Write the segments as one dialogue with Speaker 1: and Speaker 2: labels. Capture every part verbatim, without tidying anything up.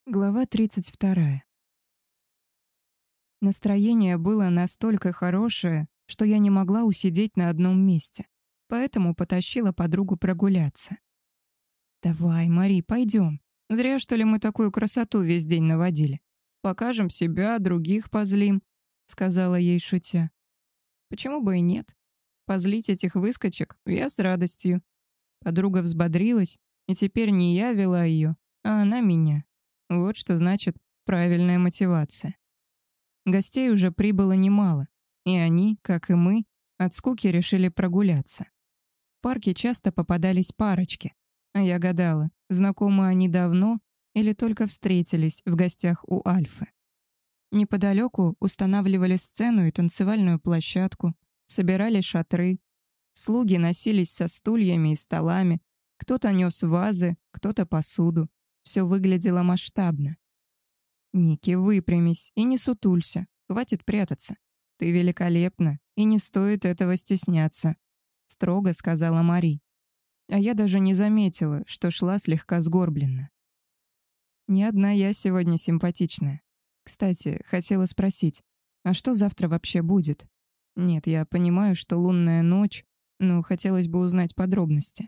Speaker 1: Глава тридцать вторая. Настроение было настолько хорошее, что я не могла усидеть на одном месте, поэтому потащила подругу прогуляться. «Давай, Мари, пойдем. Зря, что ли, мы такую красоту весь день наводили. Покажем себя, других позлим», — сказала ей, шутя. «Почему бы и нет? Позлить этих выскочек я с радостью». Подруга взбодрилась, и теперь не я вела ее, а она меня. Вот что значит правильная мотивация. Гостей уже прибыло немало, и они, как и мы, от скуки решили прогуляться. В парке часто попадались парочки, а я гадала, знакомы они давно или только встретились в гостях у Альфы. Неподалеку устанавливали сцену и танцевальную площадку, собирали шатры. Слуги носились со стульями и столами, кто-то нес вазы, кто-то посуду. Все выглядело масштабно. «Ники, выпрямись и не сутулься, хватит прятаться. Ты великолепна, и не стоит этого стесняться», — строго сказала Мари. А я даже не заметила, что шла слегка сгорбленно. Не одна я сегодня симпатичная. Кстати, хотела спросить, а что завтра вообще будет? Нет, я понимаю, что лунная ночь, но хотелось бы узнать подробности.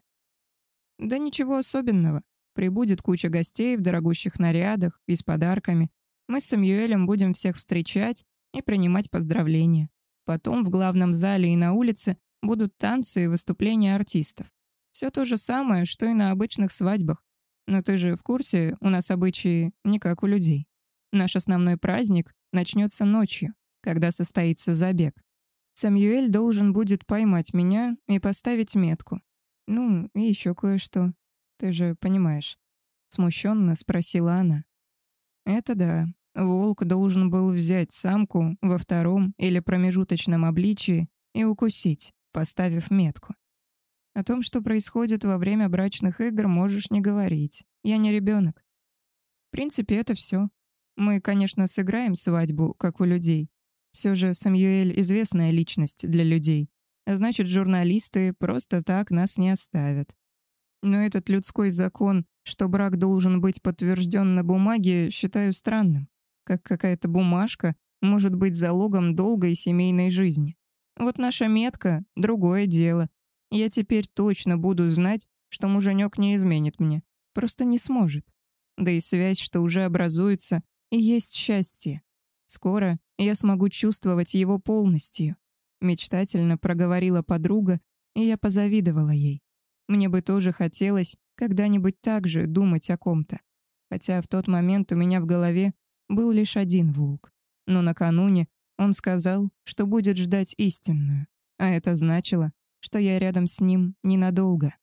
Speaker 1: Да ничего особенного. Прибудет куча гостей в дорогущих нарядах и с подарками. Мы с Самьюэлем будем всех встречать и принимать поздравления. Потом в главном зале и на улице будут танцы и выступления артистов. Все то же самое, что и на обычных свадьбах. Но ты же в курсе, у нас обычаи не как у людей. Наш основной праздник начнется ночью, когда состоится забег. Самьюэль должен будет поймать меня и поставить метку. Ну, и еще кое-что. Ты же понимаешь, смущенно спросила она. Это да, волк должен был взять самку во втором или промежуточном обличии и укусить, поставив метку. О том, что происходит во время брачных игр, можешь не говорить. Я не ребенок. В принципе, это все. Мы, конечно, сыграем свадьбу, как у людей. Все же Самьюэль известная личность для людей. А значит, журналисты просто так нас не оставят. Но этот людской закон, что брак должен быть подтвержден на бумаге, считаю странным. Как какая-то бумажка может быть залогом долгой семейной жизни. Вот наша метка — другое дело. Я теперь точно буду знать, что муженек не изменит мне. Просто не сможет. Да и связь, что уже образуется, и есть счастье. Скоро я смогу чувствовать его полностью. Мечтательно проговорила подруга, и я позавидовала ей. Мне бы тоже хотелось когда-нибудь так же думать о ком-то. Хотя в тот момент у меня в голове был лишь один волк. Но накануне он сказал, что будет ждать истинную. А это значило, что я рядом с ним ненадолго.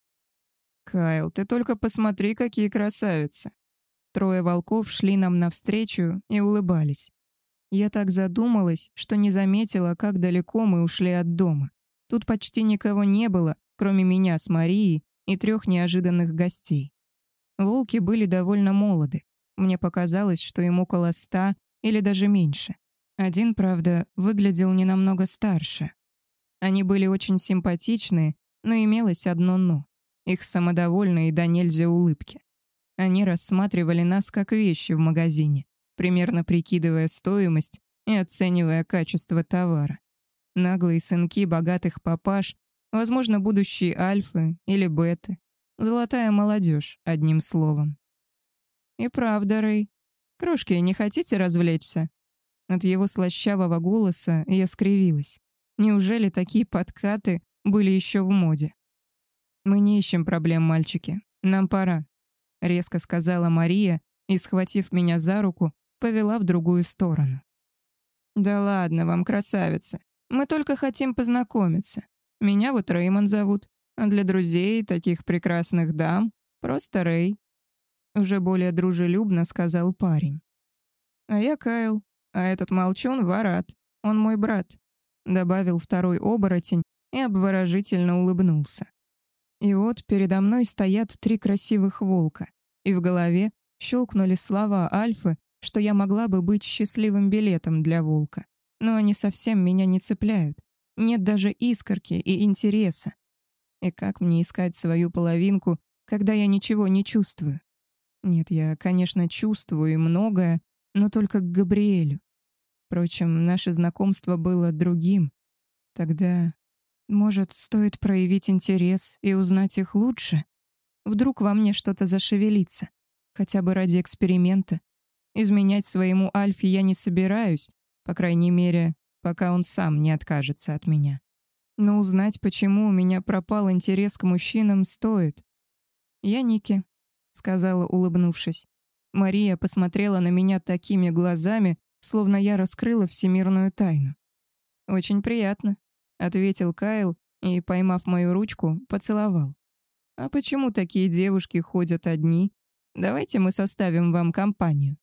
Speaker 1: «Кайл, ты только посмотри, какие красавицы!» Трое волков шли нам навстречу и улыбались. Я так задумалась, что не заметила, как далеко мы ушли от дома. Тут почти никого не было, кроме меня с Марией и трех неожиданных гостей. Волки были довольно молоды. Мне показалось, что им около ста или даже меньше. Один, правда, выглядел не намного старше. Они были очень симпатичные, но имелось одно «но». Их самодовольные до нельзя улыбки. Они рассматривали нас как вещи в магазине, примерно прикидывая стоимость и оценивая качество товара. Наглые сынки богатых папаш, возможно, будущие альфы или беты. Золотая молодежь, одним словом. И правда, Рэй. Крошки, не хотите развлечься? От его слащавого голоса я скривилась. Неужели такие подкаты были еще в моде? «Мы не ищем проблем, мальчики. Нам пора», — резко сказала Мария и, схватив меня за руку, повела в другую сторону. «Да ладно вам, красавица. Мы только хотим познакомиться. Меня вот Рэймон зовут, а для друзей таких прекрасных дам просто Рэй», — уже более дружелюбно сказал парень. «А я Кайл, а этот молчун Варат, он мой брат», — добавил второй оборотень и обворожительно улыбнулся. И вот передо мной стоят три красивых волка, и в голове щелкнули слова Альфы, что я могла бы быть счастливым билетом для волка. Но они совсем меня не цепляют. Нет даже искорки и интереса. И как мне искать свою половинку, когда я ничего не чувствую? Нет, я, конечно, чувствую многое, но только к Габриэлю. Впрочем, наше знакомство было другим. Тогда, может, стоит проявить интерес и узнать их лучше? Вдруг во мне что-то зашевелится, хотя бы ради эксперимента. Изменять своему Альфе я не собираюсь, по крайней мере, пока он сам не откажется от меня. Но узнать, почему у меня пропал интерес к мужчинам, стоит. «Я Ники», — сказала, улыбнувшись. Мария посмотрела на меня такими глазами, словно я раскрыла всемирную тайну. «Очень приятно», — ответил Кайл и, поймав мою ручку, поцеловал. «А почему такие девушки ходят одни? Давайте мы составим вам компанию».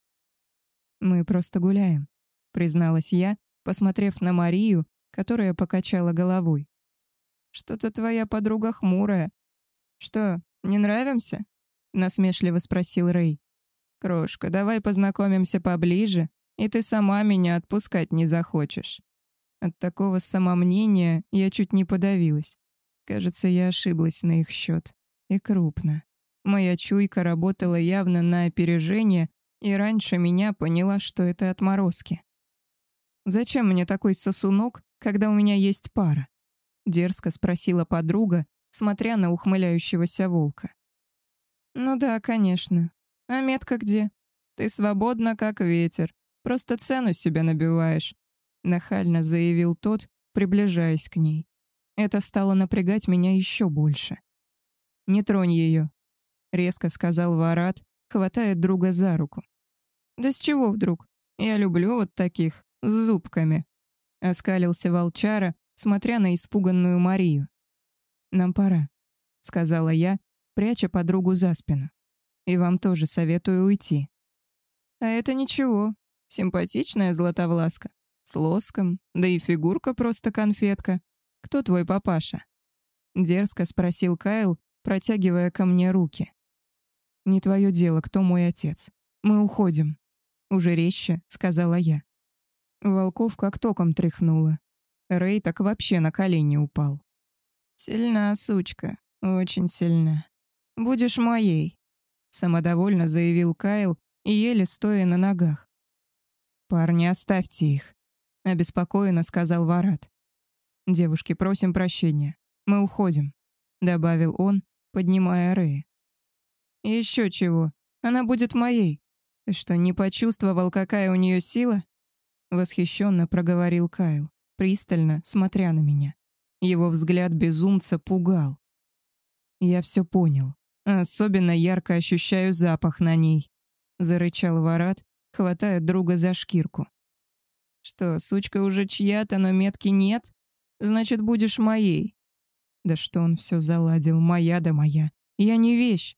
Speaker 1: «Мы просто гуляем», — призналась я, посмотрев на Марию, которая покачала головой. «Что-то твоя подруга хмурая. Что, не нравимся?» — насмешливо спросил Рэй. «Крошка, давай познакомимся поближе, и ты сама меня отпускать не захочешь». От такого самомнения я чуть не подавилась. Кажется, я ошиблась на их счет. И крупно. Моя чуйка работала явно на опережение, и раньше меня поняла, что это отморозки. «Зачем мне такой сосунок, когда у меня есть пара?» — дерзко спросила подруга, смотря на ухмыляющегося волка. «Ну да, конечно. А метка где? Ты свободна, как ветер. Просто цену себе набиваешь», — нахально заявил тот, приближаясь к ней. Это стало напрягать меня еще больше. «Не тронь ее», — резко сказал Варат, хватая друга за руку. «Да с чего вдруг? Я люблю вот таких, с зубками», — оскалился волчара, смотря на испуганную Марию. «Нам пора», — сказала я, пряча подругу за спину. «И вам тоже советую уйти». «А это ничего. Симпатичная Златовласка. С лоском, да и фигурка просто конфетка. Кто твой папаша?» Дерзко спросил Кайл, протягивая ко мне руки. «Не твое дело, кто мой отец. Мы уходим», — уже резче сказала я. Волков как током тряхнуло. Рэй так вообще на колени упал. «Сильна, сучка, очень сильна. Будешь моей», — самодовольно заявил Кайл и еле стоя на ногах. «Парни, оставьте их», — обеспокоенно сказал Варат. «Девушки, просим прощения. Мы уходим», — добавил он, поднимая Рэя. «Еще чего. Она будет моей. Ты что, не почувствовал, какая у нее сила?» Восхищенно проговорил Кайл, пристально смотря на меня. Его взгляд безумца пугал. «Я все понял. Особенно ярко ощущаю запах на ней», — зарычал Варат, хватая друга за шкирку. «Что, сучка уже чья-то, но метки нет? Значит, будешь моей». Да что он все заладил, моя да моя. Я не вещь.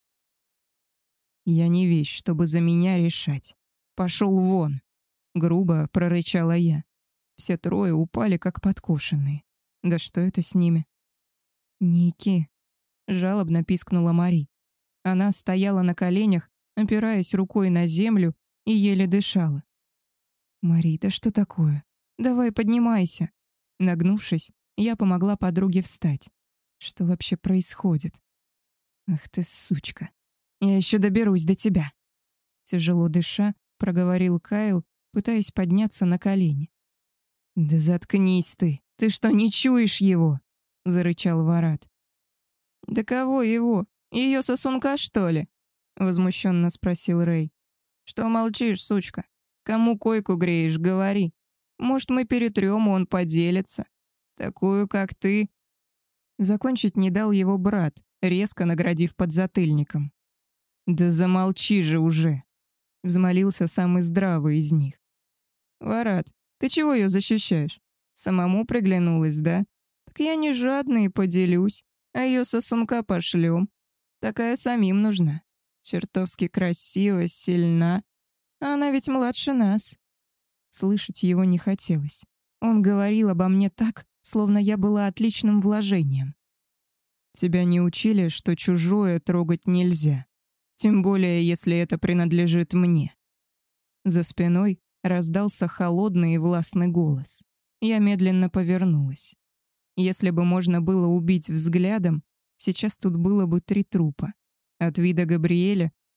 Speaker 1: Я не вещь, чтобы за меня решать. Пошел вон, грубо прорычала я. Все трое упали, как подкошенные. Да что это с ними? «Ники», — жалобно пискнула Мари. Она стояла на коленях, опираясь рукой на землю и еле дышала. «Мари, да что такое? Давай поднимайся». Нагнувшись, я помогла подруге встать. Что вообще происходит? «Ах ты, сучка. Я еще доберусь до тебя». Тяжело дыша, проговорил Кайл, пытаясь подняться на колени. «Да заткнись ты! Ты что, не чуешь его?» — зарычал Варат. «Да кого его? Ее сосунка, что ли?» — возмущенно спросил Рэй. «Что молчишь, сучка? Кому койку греешь, говори. Может, мы перетрем, и он поделится. Такую, как ты...» Закончить не дал его брат, резко наградив подзатыльником. «Да замолчи же уже!» — взмолился самый здравый из них. «Варат, ты чего ее защищаешь? Самому приглянулась, да? Так я не жадный, поделюсь, а ее сосунка пошлем. Такая самим нужна. Чертовски красива, сильна. А она ведь младше нас». Слышать его не хотелось. Он говорил обо мне так, словно я была отличным вложением. «Тебя не учили, что чужое трогать нельзя, тем более, если это принадлежит мне». За спиной раздался холодный и властный голос. Я медленно повернулась. Если бы можно было убить взглядом, сейчас тут было бы три трупа. От вида Габриэля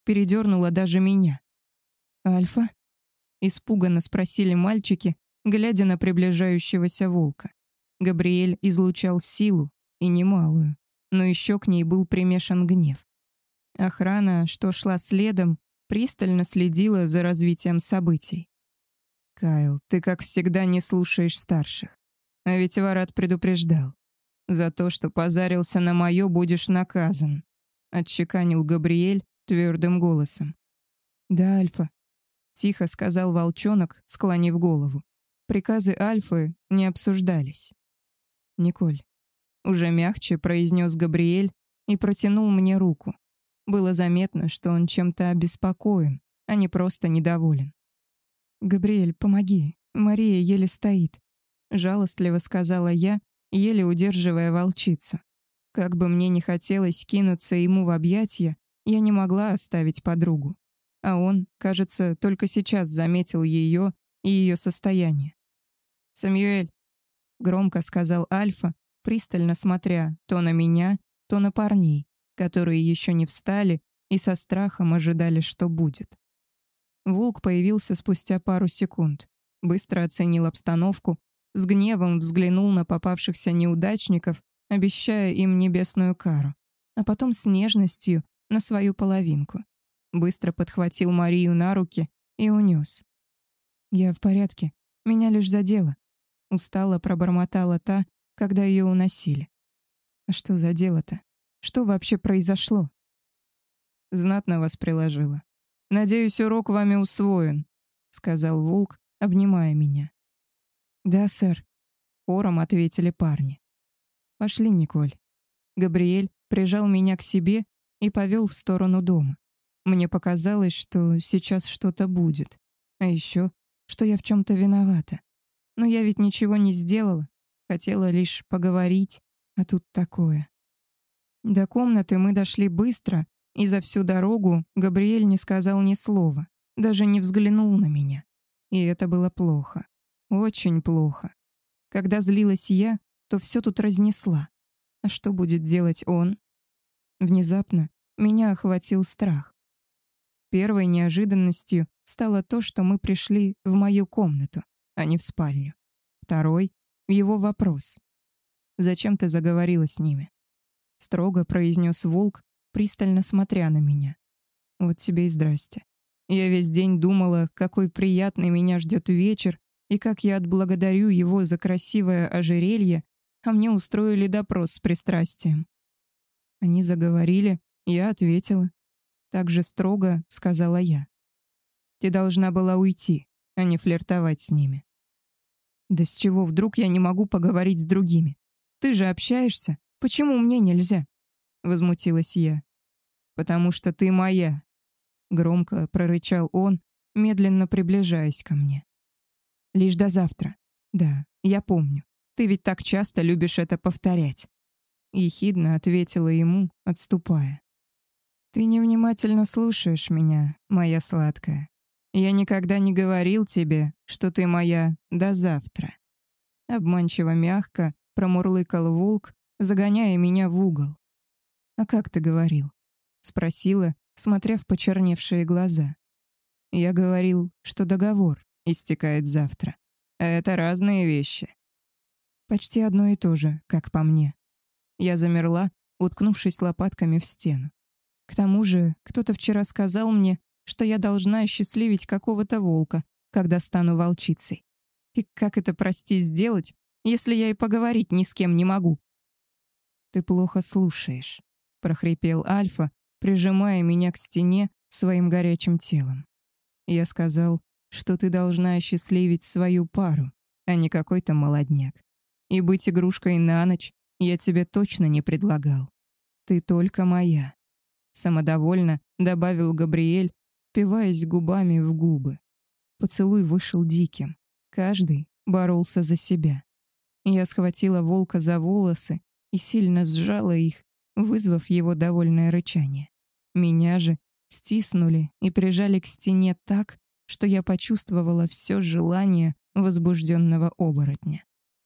Speaker 1: передернуло даже меня. «Альфа?» — испуганно спросили мальчики, глядя на приближающегося волка. Габриэль излучал силу, и немалую, но еще к ней был примешан гнев. Охрана, что шла следом, пристально следила за развитием событий. «Кайл, ты, как всегда, не слушаешь старших. А ведь Варат предупреждал. За то, что позарился на моё, будешь наказан», — отчеканил Габриэль твердым голосом. «Да, Альфа», — тихо сказал волчонок, склонив голову. Приказы Альфы не обсуждались. «Николь», — уже мягче произнес Габриэль и протянул мне руку. Было заметно, что он чем-то обеспокоен, а не просто недоволен. «Габриэль, помоги, Мария еле стоит», — жалостливо сказала я, еле удерживая волчицу. Как бы мне ни хотелось кинуться ему в объятия, я не могла оставить подругу. А он, кажется, только сейчас заметил ее и ее состояние. «Самюэль», — громко сказал Альфа, пристально смотря то на меня, то на парней, которые еще не встали и со страхом ожидали, что будет. Волк появился спустя пару секунд, быстро оценил обстановку, с гневом взглянул на попавшихся неудачников, обещая им небесную кару, а потом с нежностью на свою половинку. Быстро подхватил Марию на руки и унес. «Я в порядке, меня лишь задело», — устало пробормотала та, когда ее уносили. «А что за дело-то? Что вообще произошло?» «Знатно вас приложила. Надеюсь, урок вами усвоен», — сказал волк, обнимая меня. «Да, сэр», — хором ответили парни. «Пошли, Николь». Габриэль прижал меня к себе и повел в сторону дома. Мне показалось, что сейчас что-то будет. А еще, что я в чем-то виновата. Но я ведь ничего не сделала. Хотела лишь поговорить, а тут такое. До комнаты мы дошли быстро, и за всю дорогу Габриэль не сказал ни слова, даже не взглянул на меня. И это было плохо. Очень плохо. Когда злилась я, то все тут разнесла. А что будет делать он? Внезапно меня охватил страх. Первой неожиданностью стало то, что мы пришли в мою комнату, а не в спальню. Второй — его вопрос. «Зачем ты заговорила с ними?» Строго произнес волк, пристально смотря на меня. «Вот тебе и здрасте. Я весь день думала, какой приятный меня ждет вечер, и как я отблагодарю его за красивое ожерелье, а мне устроили допрос с пристрастием». Они заговорили, я ответила. Так же строго сказала я. «Ты должна была уйти, а не флиртовать с ними». «Да с чего вдруг я не могу поговорить с другими? Ты же общаешься. Почему мне нельзя?» Возмутилась я. «Потому что ты моя», — громко прорычал он, медленно приближаясь ко мне. «Лишь до завтра. Да, я помню. Ты ведь так часто любишь это повторять». Ехидно ответила ему, отступая. «Ты невнимательно слушаешь меня, моя сладкая. Я никогда не говорил тебе, что ты моя до завтра». Обманчиво мягко промурлыкал волк, загоняя меня в угол. «А как ты говорил?» — спросила, смотря в почерневшие глаза. «Я говорил, что договор истекает завтра. А это разные вещи». Почти одно и то же, как по мне. Я замерла, уткнувшись лопатками в стену. К тому же, кто-то вчера сказал мне, что я должна осчастливить какого-то волка, когда стану волчицей. И как это, прости, сделать, если я и поговорить ни с кем не могу? «Ты плохо слушаешь», — прохрипел Альфа, прижимая меня к стене своим горячим телом. «Я сказал, что ты должна осчастливить свою пару, а не какой-то молодняк. И быть игрушкой на ночь я тебе точно не предлагал. Ты только моя», — самодовольно добавил Габриэль, впиваясь губами в губы. Поцелуй вышел диким. Каждый боролся за себя. Я схватила волка за волосы и сильно сжала их, вызвав его довольное рычание. Меня же стиснули и прижали к стене так, что я почувствовала все желание возбужденного оборотня.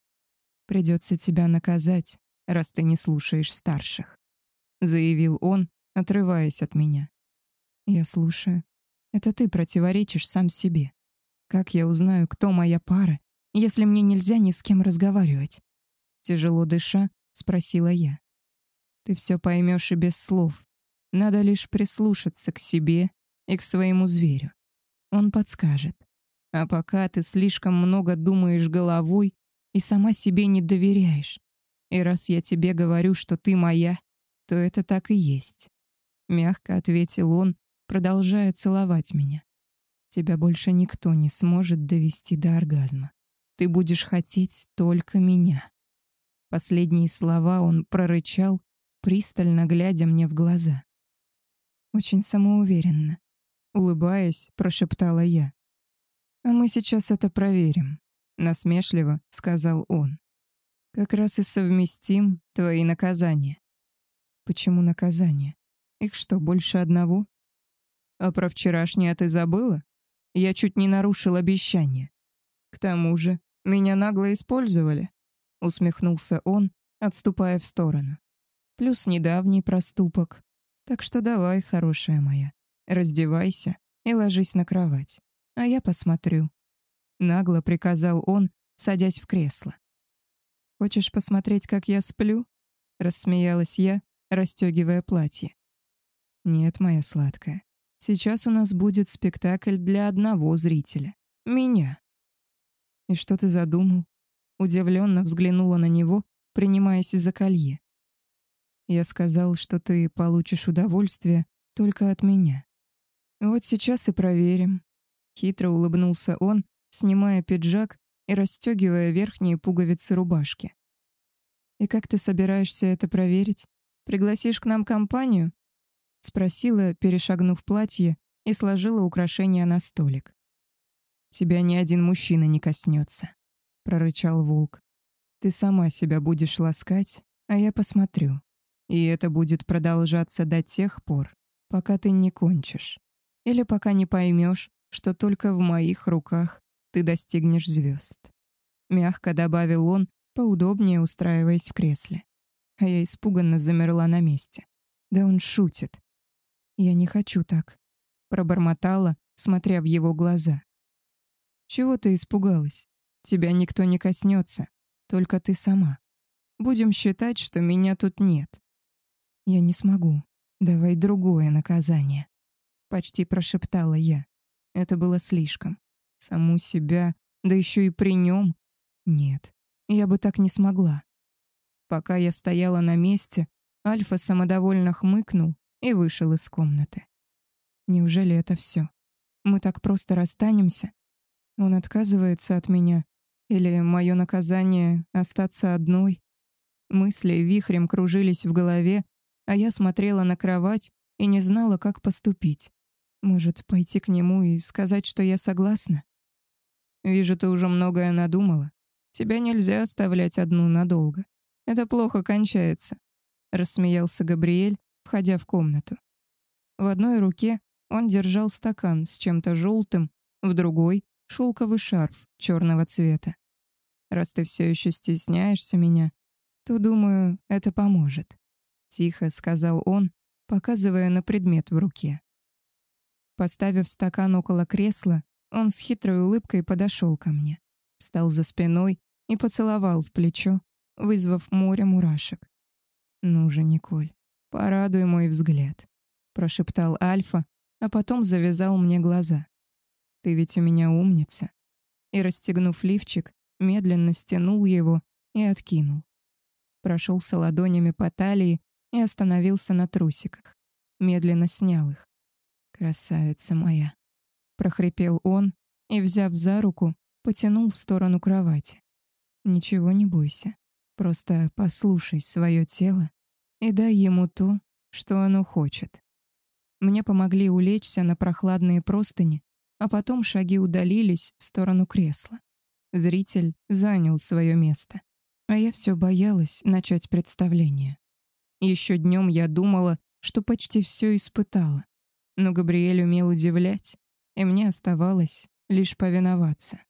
Speaker 1: «Придется тебя наказать, раз ты не слушаешь старших», — заявил он, отрываясь от меня. Я слушаю. Это ты противоречишь сам себе. Как я узнаю, кто моя пара, если мне нельзя ни с кем разговаривать? Тяжело дыша, спросила я. Ты все поймешь и без слов. Надо лишь прислушаться к себе и к своему зверю. Он подскажет. А пока ты слишком много думаешь головой и сама себе не доверяешь. И раз я тебе говорю, что ты моя, то это так и есть. Мягко ответил он, продолжая целовать меня. Тебя больше никто не сможет довести до оргазма. Ты будешь хотеть только меня. Последние слова он прорычал, пристально глядя мне в глаза. Очень самоуверенно. Улыбаясь, прошептала я. «А мы сейчас это проверим», — насмешливо сказал он. «Как раз и совместим твои наказания». «Почему наказания? Их что, больше одного?» «А про вчерашнее ты забыла? Я чуть не нарушил обещание. К тому же меня нагло использовали», — усмехнулся он, отступая в сторону. «Плюс недавний проступок. Так что давай, хорошая моя, раздевайся и ложись на кровать, а я посмотрю». Нагло приказал он, садясь в кресло. «Хочешь посмотреть, как я сплю?» — рассмеялась я, расстегивая платье. «Нет, моя сладкая, сейчас у нас будет спектакль для одного зрителя — меня». «И что ты задумал?» Удивленно взглянула на него, принимаясь за колье. «Я сказал, что ты получишь удовольствие только от меня. Вот сейчас и проверим». Хитро улыбнулся он, снимая пиджак и расстегивая верхние пуговицы рубашки. «И как ты собираешься это проверить? Пригласишь к нам компанию?» — спросила, перешагнув платье, и сложила украшения на столик. «Тебя ни один мужчина не коснется», — прорычал волк. «Ты сама себя будешь ласкать, а я посмотрю. И это будет продолжаться до тех пор, пока ты не кончишь. Или пока не поймешь, что только в моих руках ты достигнешь звезд». Мягко добавил он, поудобнее устраиваясь в кресле. А я испуганно замерла на месте. Да он шутит. «Я не хочу так», — пробормотала, смотря в его глаза. «Чего ты испугалась? Тебя никто не коснется, только ты сама. Будем считать, что меня тут нет». «Я не смогу. Давай другое наказание», — почти прошептала я. Это было слишком. Саму себя, да еще и при нем. Нет, я бы так не смогла. Пока я стояла на месте, Альфа самодовольно хмыкнул и вышел из комнаты. Неужели это все? Мы так просто расстанемся? Он отказывается от меня? Или мое наказание — остаться одной? Мысли вихрем кружились в голове, а я смотрела на кровать и не знала, как поступить. Может, пойти к нему и сказать, что я согласна? «Вижу, ты уже многое надумала. Тебя нельзя оставлять одну надолго. Это плохо кончается», — рассмеялся Габриэль, входя в комнату. В одной руке он держал стакан с чем-то желтым, в другой — шелковый шарф черного цвета. «Раз ты все еще стесняешься меня, то, думаю, это поможет», — тихо сказал он, показывая на предмет в руке. Поставив стакан около кресла, он с хитрой улыбкой подошел ко мне, встал за спиной и поцеловал в плечо, вызвав море мурашек. «Ну же, Николь, порадуй мой взгляд», — прошептал Альфа, а потом завязал мне глаза. «Ты ведь у меня умница». И, расстегнув лифчик, медленно стянул его и откинул. Прошелся ладонями по талии и остановился на трусиках. Медленно снял их. «Красавица моя», — прохрипел он и, взяв за руку, потянул в сторону кровати. «Ничего не бойся, просто послушай свое тело и дай ему то, что оно хочет». Мне помогли улечься на прохладные простыни, а потом шаги удалились в сторону кресла. Зритель занял свое место, а я все боялась начать представление. Еще днем я думала, что почти все испытала, но Габриэль умел удивлять, и мне оставалось лишь повиноваться.